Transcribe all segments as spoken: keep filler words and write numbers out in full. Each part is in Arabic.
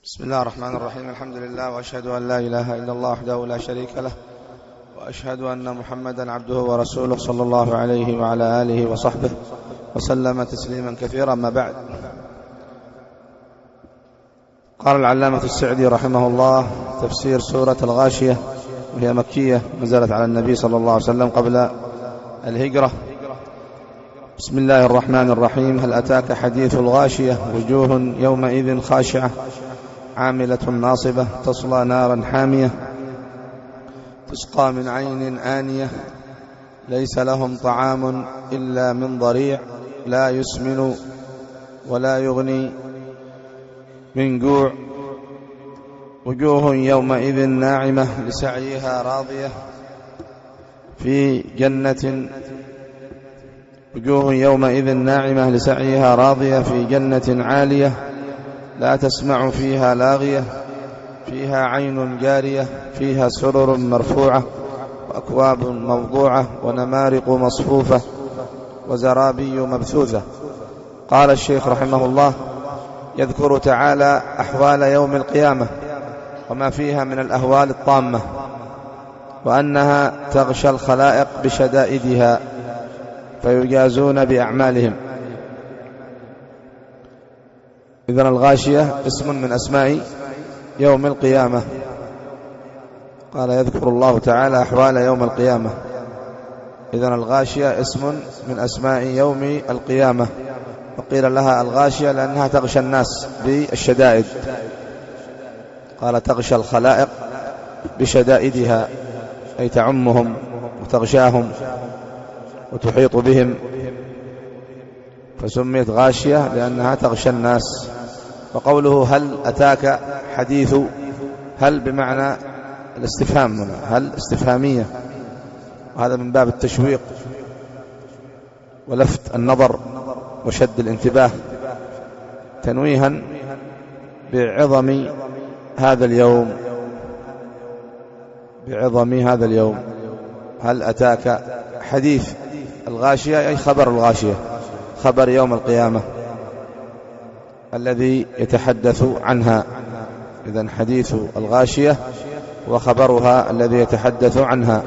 بسم الله الرحمن الرحيم. الحمد لله، وأشهد أن لا إله إلا الله وحده لا شريك له، وأشهد أن محمدا عبده ورسوله صلى الله عليه وعلى آله وصحبه وسلم تسليما كثيرا. أما بعد، قال العلامة السعدي رحمه الله: تفسير سورة الغاشية، وهي مكية، نزلت على النبي صلى الله عليه وسلم قبل الهجرة. بسم الله الرحمن الرحيم. هل أتاك حديث الغاشية؟ وجوه يومئذ خاشعة عاملة ناصبة تصلى نارا حامية تسقى من عين آنية ليس لهم طعام إلا من ضريع لا يسمن ولا يغني من جوع. وجوه يومئذ ناعمة لسعيها راضية في جنة وجوه يومئذ ناعمة لسعيها راضية في جنة عالية لا تسمع فيها لاغية فيها عين جارية فيها سرر مرفوعة وأكواب موضوعة ونمارق مصفوفة وزرابي مبثوثة. قال الشيخ رحمه الله: يذكر تعالى أحوال يوم القيامة وما فيها من الأهوال الطامة، وأنها تغشى الخلائق بشدائدها فيجازون بأعمالهم. إذن الغاشية اسم من أسماء يوم القيامة. قال: يذكر الله تعالى أحوال يوم القيامة. إذن الغاشية اسم من أسماء يوم القيامة، وقيل لها الغاشية لأنها تغشى الناس بالشدائد. قال: تغشى الخلائق بشدائدها، أي تعمهم وتغشاهم وتحيط بهم، فسميت غاشية لأنها تغشى الناس. وقوله هل أتاك حديث، هل بمعنى الاستفهام، هل استفهامية، وهذا من باب التشويق ولفت النظر وشد الانتباه تنويها بعظم هذا اليوم بعظم هذا اليوم. هل أتاك حديث الغاشية، أي خبر الغاشية، خبر يوم القيامة الذي يتحدث عنها. إذن حديث الغاشية وخبرها الذي يتحدث عنها.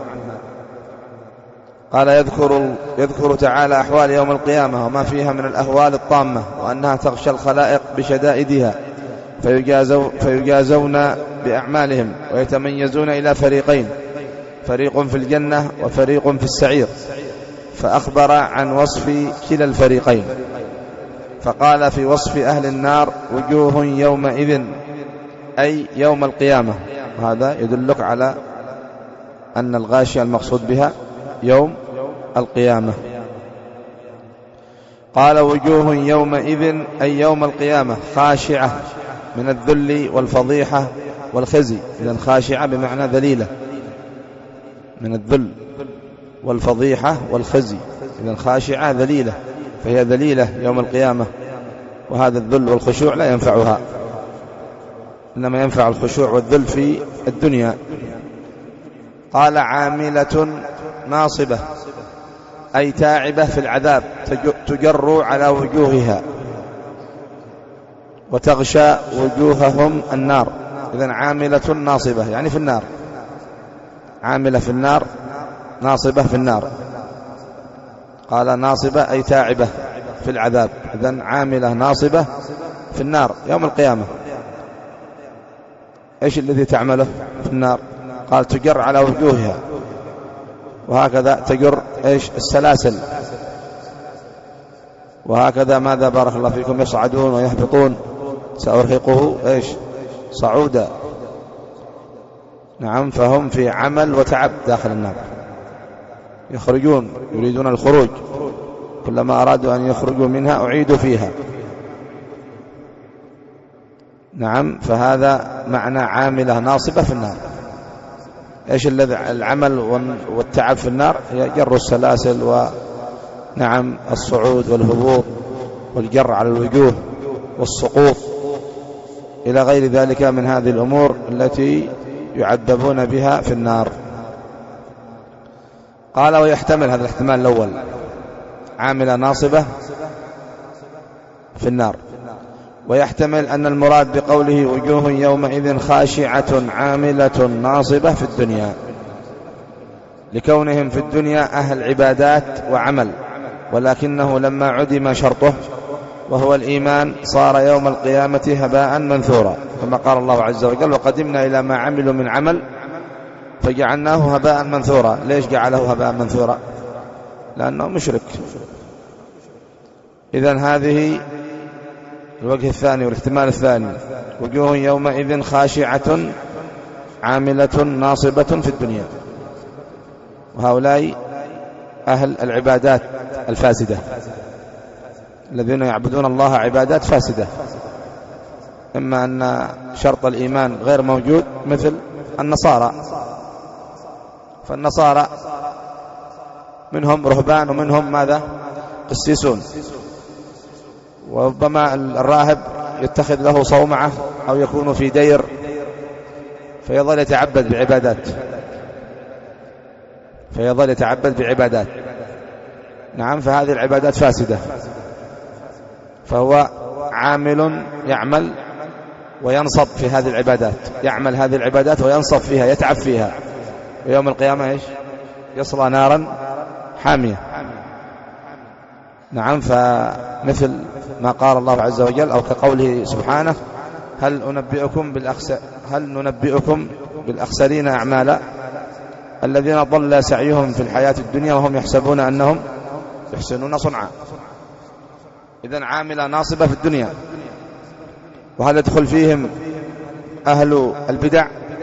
قال: يذكر, يذكر تعالى أحوال يوم القيامة وما فيها من الأهوال الطامة، وأنها تغشى الخلائق بشدائدها فيجازو فيجازون بأعمالهم ويتميزون إلى فريقين: فريق في الجنة وفريق في السعير. فأخبر عن وصف كلا الفريقين، فقال في وصف أهل النار: وجوه يومئذ، أي يوم القيامة. وهذا يدلك على أن الغاشية المقصود بها يوم القيامة. قال: وجوه يومئذ، أي يوم القيامة، خاشعة من الذل والفضيحة والخزي. إذن خاشعة بمعنى ذليلة، من الذل والفضيحة والخزي. إذن خاشعة ذليلة، فهي ذليلة يوم القيامة، وهذا الذل والخشوع لا ينفعها، إنما ينفع الخشوع والذل في الدنيا. قال: عاملة ناصبة، أي تاعبة في العذاب تجر على وجوهها وتغشى وجوههم النار. إذن عاملة ناصبة يعني في النار، عاملة في النار، ناصبة في النار. قال: ناصبة أي تاعبة في العذاب. إذن عاملة ناصبة في النار يوم القيامة. إيش الذي تعمله في النار؟ قال: تجر على وجوهها، وهكذا تجر إيش السلاسل، وهكذا ماذا بارك الله فيكم يصعدون ويهبطون، سأرهقه إيش صعودا. نعم، فهم في عمل وتعب داخل النار، يخرجون يريدون الخروج، كلما أرادوا أن يخرجوا منها أعيدوا فيها. نعم، فهذا معنى عاملة ناصبة في النار. إيش الذي العمل والتعب في النار؟ هي جر السلاسل، ونعم الصعود والهبوط والجر على الوجوه والسقوط إلى غير ذلك من هذه الأمور التي يعذبون بها في النار. قال: ويحتمل هذا الاحتمال الأول، عاملة ناصبة في النار، ويحتمل أن المراد بقوله وجوه يومئذ خاشعة عاملة ناصبة في الدنيا، لكونهم في الدنيا أهل عبادات وعمل، ولكنه لما عدم شرطه وهو الإيمان صار يوم القيامة هباء منثورا، كما قال الله عز وجل وقدمنا إلى ما عملوا من عمل فجعلناه هباء منثورا. ليش جعله هباء منثورا؟ لأنه مشرك. إذن هذه الوجه الثاني والاحتمال الثاني، وجوه يومئذ خاشعة عاملة ناصبة في الدنيا، وهؤلاء أهل العبادات الفاسدة الذين يعبدون الله عبادات فاسدة، إما أن شرط الإيمان غير موجود مثل النصارى، فالنصارى منهم رهبان ومنهم ماذا؟ قسيسون، وربما الراهب يتخذ له صومعة أو يكون في دير فيظل يتعبد بعبادات فيظل يتعبد بعبادات نعم، فهذه العبادات فاسدة، فهو عامل يعمل وينصب في هذه العبادات، يعمل هذه العبادات وينصب فيها، يتعب فيها، ويوم القيامة إيش؟ يصلى نارا حامية. نعم، فمثل ما قال الله عز وجل أو كقوله سبحانه هل أنبئكم بالأخسر هل ننبئكم بالأخسرين أعمالا الذين ضل سعيهم في الحياة الدنيا وهم يحسبون أنهم يحسنون صنعا. إذن عاملة ناصبة في الدنيا. وهل يدخل فيهم أهل البدع؟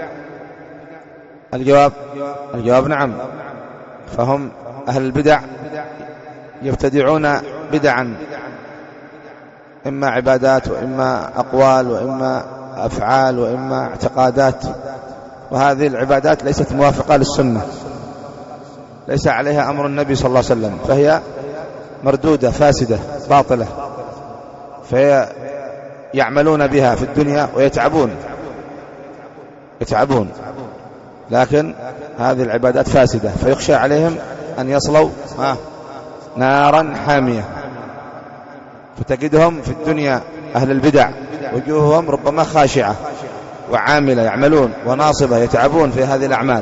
الجواب الجواب نعم، فهم أهل البدع يبتدعون بدعا، إما عبادات وإما أقوال وإما أفعال وإما اعتقادات، وهذه العبادات ليست موافقة للسنة، ليس عليها أمر النبي صلى الله عليه وسلم، فهي مردودة فاسدة باطلة، فهي يعملون بها في الدنيا ويتعبون يتعبون لكن هذه العبادات فاسدة، فيخشى عليهم أن يصلوا نارا حامية. فتجدهم في الدنيا أهل البدع وجوههم ربما خاشعة وعاملة، يعملون وناصبة، يتعبون في هذه الأعمال،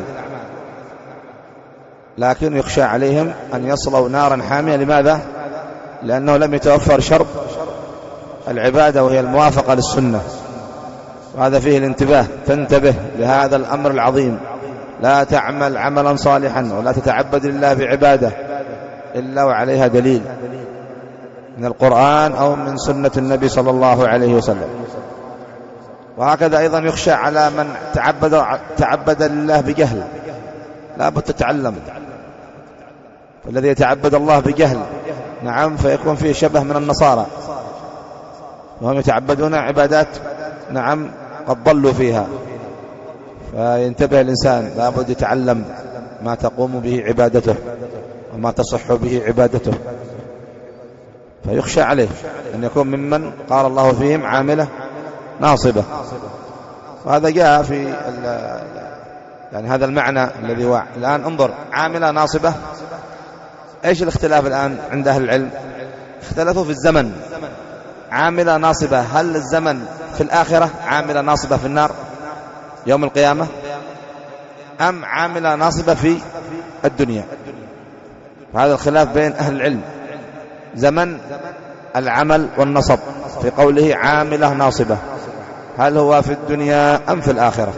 لكن يخشى عليهم أن يصلوا نارا حامية. لماذا؟ لأنه لم يتوفر شرط العبادة وهي الموافقة للسنة، وهذا فيه الانتباه، تنتبه لهذا الأمر العظيم، لا تعمل عملا صالحا ولا تتعبد لله بعبادة إلا وعليها دليل من القرآن أو من سنة النبي صلى الله عليه وسلم. وهكذا أيضا يخشى على من تعبد, تعبد لله بجهل، لا بد تتعلم، فالذي يتعبد الله بجهل نعم فيكون فيه شبه من النصارى، وهم يتعبدون عبادات نعم قد ضلوا فيها، فينتبه الإنسان، لا بد يتعلم ما تقوم به عبادته وما تصح به عبادته، فيخشى عليه أن يكون ممن قال الله فيهم عاملة ناصبة. وهذا جاء في يعني هذا المعنى الذي هو الآن. انظر، عاملة ناصبة، ايش الاختلاف الآن عند أهل العلم؟ اختلفوا في الزمن. عاملة ناصبة، هل الزمن في الآخرة عاملة ناصبة في النار يوم القيامة، أم عاملة ناصبة في الدنيا؟ هذا الخلاف بين أهل العلم. زمن العمل والنصب في قوله عاملة ناصبة، هل هو في الدنيا أم في الآخرة؟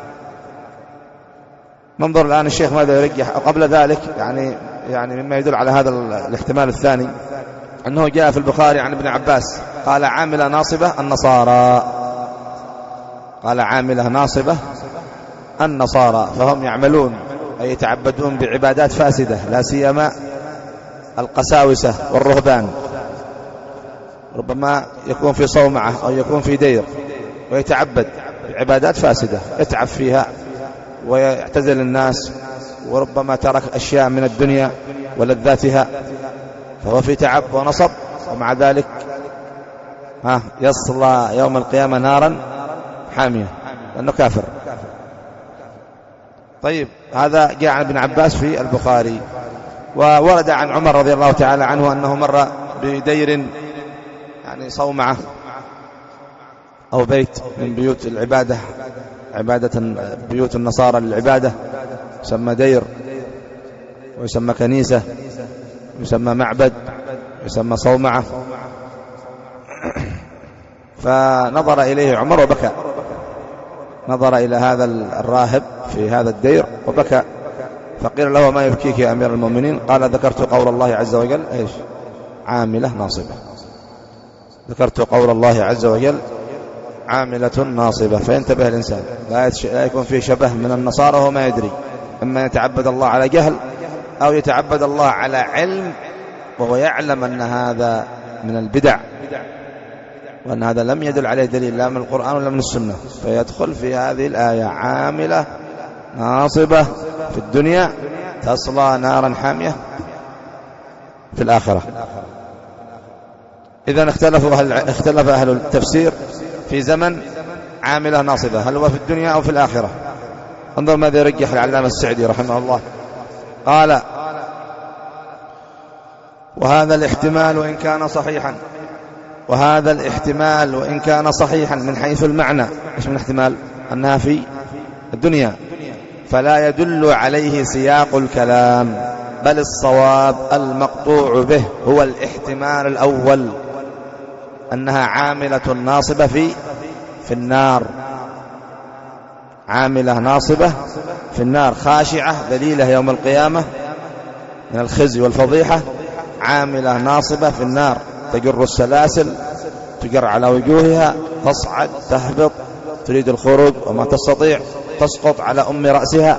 ننظر الآن الشيخ ماذا يرجح. قبل ذلك يعني يعني مما يدل على هذا الاحتمال الثاني أنه جاء في البخاري عن ابن عباس قال عاملة ناصبة النصارى، قال عاملة ناصبة النصارى، فهم يعملون أي يتعبدون بعبادات فاسدة، لا سيما القساوسة والرهبان، ربما يكون في صومعة أو يكون في دير ويتعبد بعبادات فاسدة، يتعب فيها ويعتزل الناس، وربما ترك أشياء من الدنيا ولذاتها، فهو في تعب ونصب، ومع ذلك ها يصلى يوم القيامة نارا حامية لأنه كافر. طيب، هذا جاء عن ابن عباس في البخاري. وورد عن عمر رضي الله تعالى عنه أنه مر بدير يعني صومعة أو بيت من بيوت العبادة، عبادة بيوت النصارى للعبادة، يسمى دير، ويسمى كنيسة، ويسمى معبد، ويسمى صومعة. فنظر إليه عمر وبكى، نظر إلى هذا الراهب في هذا الدير وبكى، فقيل له: ما يبكيك يا أمير المؤمنين؟ قال: ذكرت قول الله عز وجل إيش؟ عاملة ناصبة. ذكرت قول الله عز وجل عاملة ناصبة. فينتبه الإنسان، لا يكون فيه شبه من النصارى وهو ما يدري، إما يتعبد الله على جهل أو يتعبد الله على علم وهو يعلم أن هذا من البدع، وأن هذا لم يدل عليه دليل لا من القرآن ولا من السنة، فيدخل في هذه الآية: عاملة ناصبة في الدنيا تصلى نارا حامية في الآخرة. إذن اختلفوا أهل اختلف أهل التفسير في زمن عاملة ناصبة، هل هو في الدنيا أو في الآخرة؟ انظر ماذا يرجح العلامة السعدي رحمه الله. قال: وهذا الاحتمال وإن كان صحيحا وهذا الاحتمال وإن كان صحيحا من حيث المعنى. إيش من احتمال؟ أنها في الدنيا، فلا يدل عليه سياق الكلام، بل الصواب المقطوع به هو الاحتمال الأول، أنها عاملة ناصبة في في النار، عاملة ناصبة في النار، خاشعة ذليلة يوم القيامة من الخزي والفضيحة، عاملة ناصبة في النار، تجر السلاسل، تجر على وجوهها، تصعد تهبط، تريد الخروج وما تستطيع، تسقط على أم رأسها،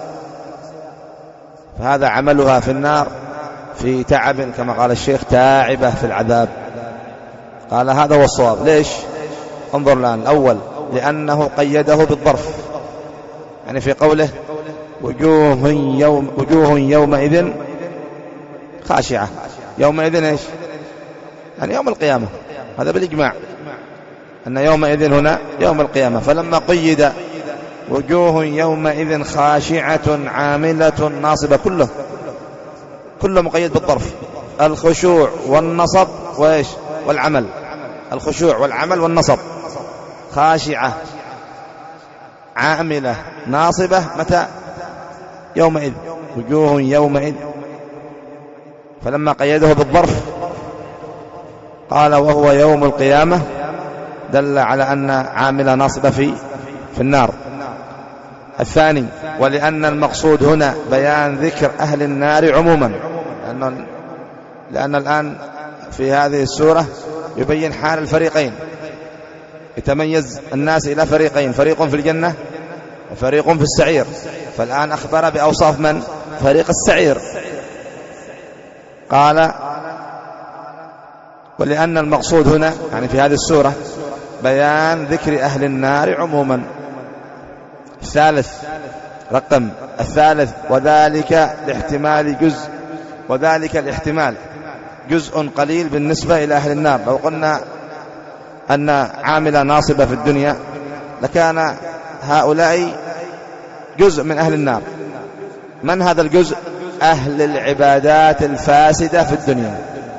فهذا عملها في النار في تعب، كما قال الشيخ: تاعبة في العذاب. قال هذا هو الصواب. ليش؟ انظر الآن. الأول لأنه قيده بالظرف، يعني في قوله وجوه يوم وجوه يومئذ خاشعة، يومئذ ايش؟ يعني يوم القيامة، هذا بالإجماع أن يومئذ هنا يوم القيامة. فلما قيد وجوه يومئذ خاشعة عاملة ناصبة، كله كله مقيد بالظرف، الخشوع والنصب وإيش والعمل، الخشوع والعمل والنصب. خاشعة عاملة ناصبة متى؟ يومئذ، وجوه يومئذ. فلما قيده بالظرف قال وهو يوم القيامة، دل على أن عاملة ناصبة في في النار. الثاني ولأن المقصود هنا بيان ذكر أهل النار عموما، لأن, لأن الآن في هذه السورة يبين حال الفريقين، يتميز الناس إلى فريقين، فريق في الجنة وفريق في السعير. فالآن أخبر بأوصاف من؟ فريق السعير. قال ولأن المقصود هنا يعني في هذه السورة بيان ذكر أهل النار عموما. الثالث رقم الثالث وذلك لاحتمال جزء، وذلك الاحتمال جزء قليل بالنسبة إلى أهل النار. لو قلنا أن عاملة ناصبة في الدنيا لكان هؤلاء جزء من أهل النار. من هذا الجزء؟ أهل العبادات الفاسدة في الدنيا،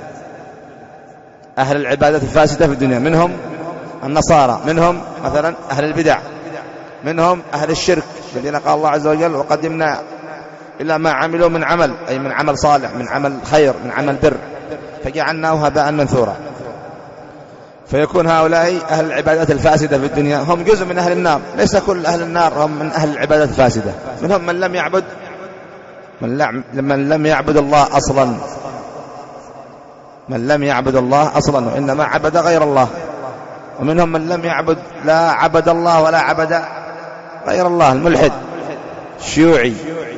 أهل العبادات الفاسدة في الدنيا، منهم النصارى، منهم مثلا أهل البدع، منهم أهل الشرك الذين قال الله عز وجل وقدمنا إلا ما عملوا من عمل، أي من عمل صالح، من عمل خير، من عمل بر، فجعلناه هباء منثورا. فيكون هؤلاء أهل العبادات الفاسدة في الدنيا هم جزء من أهل النار. ليس كل أهل النار هم من أهل العبادات الفاسدة، منهم من لم يعبد من لم يعبد الله أصلا، من لم يعبد الله أصلا وإنما عبد غير الله، ومنهم من لم يعبد لا عبد الله ولا عبد غير الله، الملحد الشيوعي.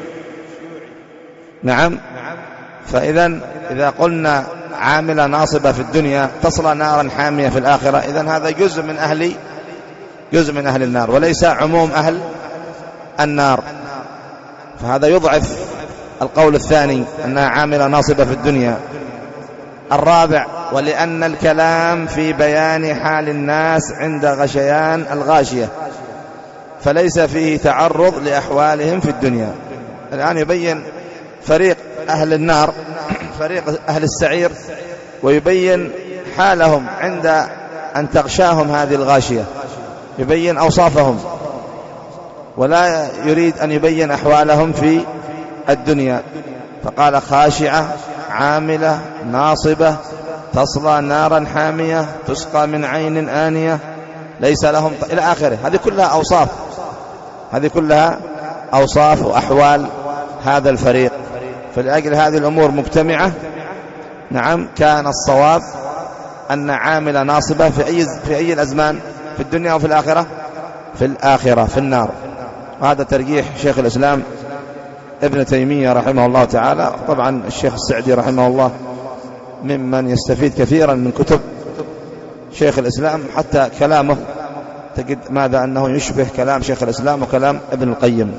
نعم. فإذا إذا قلنا عاملة ناصبة في الدنيا تصلى نارا حامية في الآخرة، إذن هذا جزء من أهل جزء من أهل النار وليس عموم أهل النار. فهذا يضعف القول الثاني أنها عاملة ناصبة في الدنيا. الرابع ولأن الكلام في بيان حال الناس عند غشيان الغاشية، فليس فيه تعرض لأحوالهم في الدنيا. الآن يبين فريق أهل النار، فريق أهل السعير، ويبين حالهم عند أن تغشاهم هذه الغاشية. يبين أوصافهم ولا يريد أن يبين أحوالهم في الدنيا، فقال خاشعة عاملة ناصبة تصلى نارا حامية تسقى من عين آنية ليس لهم ط... إلى آخره. هذه كلها أوصاف، هذه كلها أوصاف وأحوال هذا الفريق. فلأجل هذه الأمور مجتمعة نعم كان الصواب أن عاملة ناصبة في أي في أي الأزمان في الدنيا وفي الآخرة في الآخرة في النار. وهذا ترجيح شيخ الإسلام ابن تيمية رحمه الله تعالى. طبعا الشيخ السعدي رحمه الله ممن يستفيد كثيرا من كتب شيخ الإسلام، حتى كلامه تجد ماذا أنه يشبه كلام شيخ الإسلام وكلام ابن القيم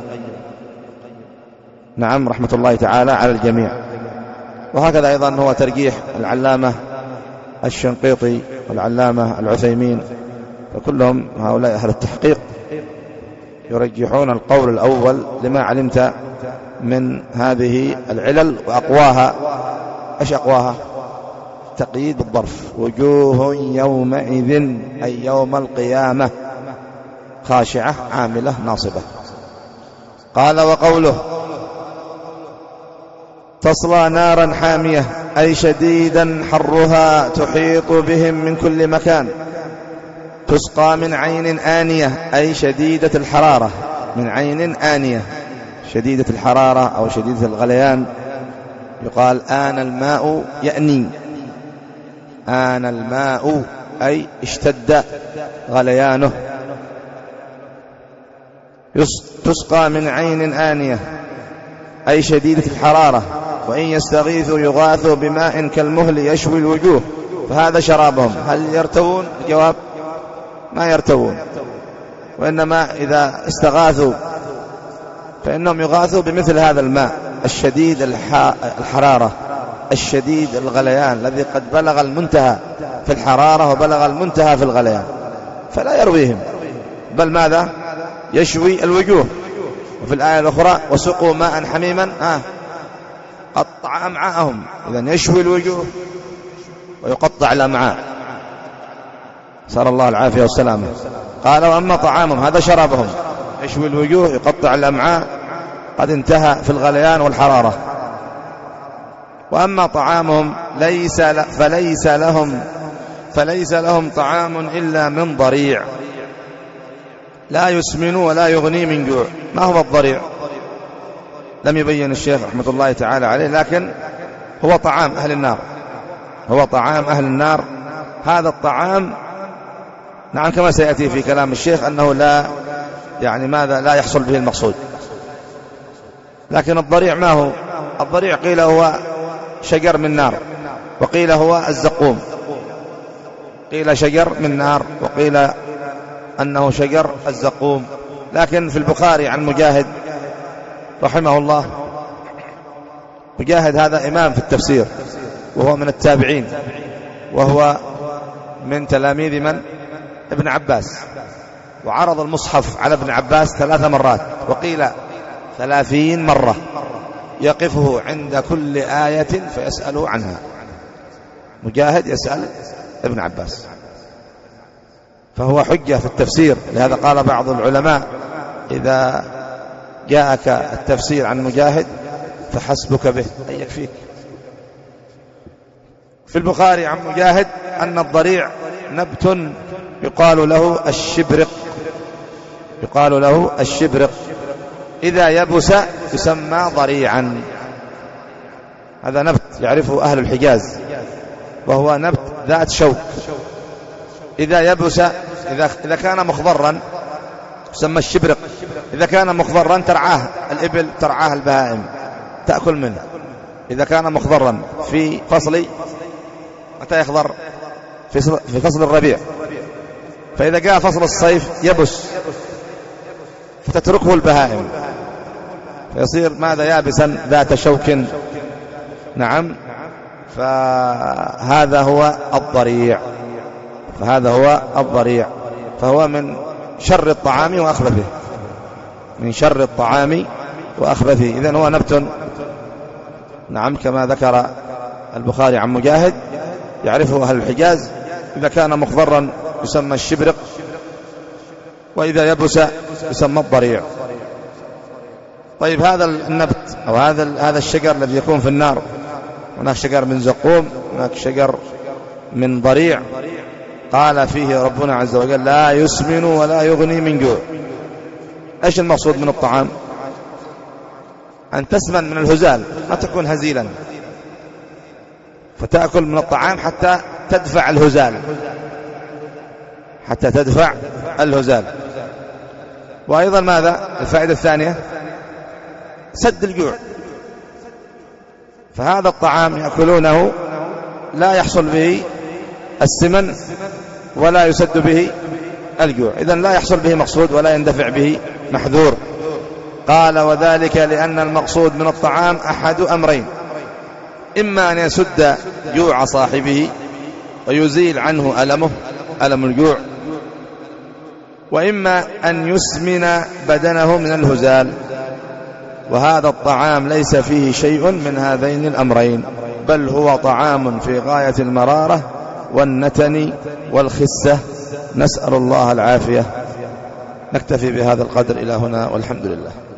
نعم رحمة الله تعالى على الجميع. وهكذا أيضا هو ترجيح العلامة الشنقيطي والعلامة العثيمين، فكلهم هؤلاء أهل التحقيق يرجحون القول الأول لما علمت من هذه العلل. وأقواها إيش أقواها؟ تقييد بالظرف، وجوه يومئذ أي يوم القيامة خاشعة عاملة ناصبة. قال وقوله تصلى نارا حامية أي شديدا حرها تحيط بهم من كل مكان. تسقى من عين آنية أي شديدة الحرارة، من عين آنية شديدة الحرارة أو شديدة الغليان. يقال آن الماء يأني، آن الماء أي اشتد غليانه. تسقى من عين آنية أي شديدة الحرارة. وإن يستغيثوا يغاثوا بماء كالمهل يشوي الوجوه فهذا شرابهم. هل يرتوون؟ الجواب ما يرتوون، وإنما إذا استغاثوا فإنهم يغاثوا بمثل هذا الماء الشديد الحرارة الشديد الغليان الذي قد بلغ المنتهى في الحرارة وبلغ المنتهى في الغليان، فلا يرويهم بل ماذا؟ يشوي الوجوه. وفي الآية الأخرى وسقوا ماء حميما آه قطع أمعاءهم، إذن يشوي الوجوه ويقطع الأمعاء، صار الله العافية والسلامة. قال وأما طعامهم هذا شرابهم، يشوي الوجوه يقطع الأمعاء قد انتهى في الغليان والحرارة. وأما طعامهم ليس فليس لهم فليس لهم طعام إلا من ضريع لا يسمن ولا يغني من جوع. ما هو الضريع؟ لم يبين الشيخ رحمة الله تعالى عليه، لكن هو طعام أهل النار، هو طعام أهل النار. هذا الطعام نعم كما سيأتي في كلام الشيخ أنه لا يعني ماذا لا يحصل به المقصود. لكن الضريع ما هو؟ الضريع قيل هو شجر من نار، وقيل هو الزقوم، قيل شجر من نار وقيل أنه شجر الزقوم. لكن في البخاري عن مجاهد رحمه الله، مجاهد هذا إمام في التفسير وهو من التابعين، وهو من تلاميذ من؟ ابن عباس، وعرض المصحف على ابن عباس ثلاث مرات وقيل ثلاثين مرة، يقفه عند كل آية فيسأله عنها. مجاهد يسأل ابن عباس، فهو حجة في التفسير. لهذا قال بعض العلماء إذا جاءك التفسير عن مجاهد فحسبك به أي يكفيك. في البخاري عن مجاهد أن الضريع نبت يقال له الشبرق، يقال له الشبرق، إذا يبس يسمى ضريعا. هذا نبت يعرفه أهل الحجاز، وهو نبت ذات شوك. إذا يبس إذا, إذا كان مخضرا يسمى الشبرق، إذا كان مخضرا ترعاه الإبل، ترعاه البهائم تأكل منه. إذا كان مخضرا في فصل، متى يخضر؟ في فصل الربيع. فإذا جاء فصل الصيف يبس فتتركه البهائم فيصير ماذا؟ يابسا ذات شوك. نعم، فهذا هو الضريع، فهذا هو الضريع، فهو من شر الطعام وأخبثه، من شر الطعام وأخبثه. إذن هو نبت نعم كما ذكر البخاري عن مجاهد يعرفه أهل الحجاز. إذا كان مخضرا يسمى الشبرق، وإذا يبس يسمى الضريع. طيب هذا النبت أو هذا هذا الشجر الذي يكون في النار، هناك شجر من زقوم، هناك شجر من ضريع، قال فيه ربنا عز وجل لا يسمن ولا يغني من جوع. ايش المقصود من الطعام؟ أن تسمن من الهزال، ما تكون هزيلا، فتأكل من الطعام حتى تدفع الهزال، حتى تدفع الهزال. وأيضا ماذا الفائدة الثانية؟ سد الجوع. فهذا الطعام يأكلونه لا يحصل به السمن ولا يسد به الجوع، إذن لا يحصل به مقصود ولا يندفع به محذور. قال وذلك لأن المقصود من الطعام أحد أمرين: إما أن يسد جوع صاحبه ويزيل عنه ألمه ألم الجوع، وإما أن يسمن بدنه من الهزال. وهذا الطعام ليس فيه شيء من هذين الأمرين، بل هو طعام في غاية المرارة والنتن والخسة، نسأل الله العافية. نكتفي بهذا القدر إلى هنا والحمد لله.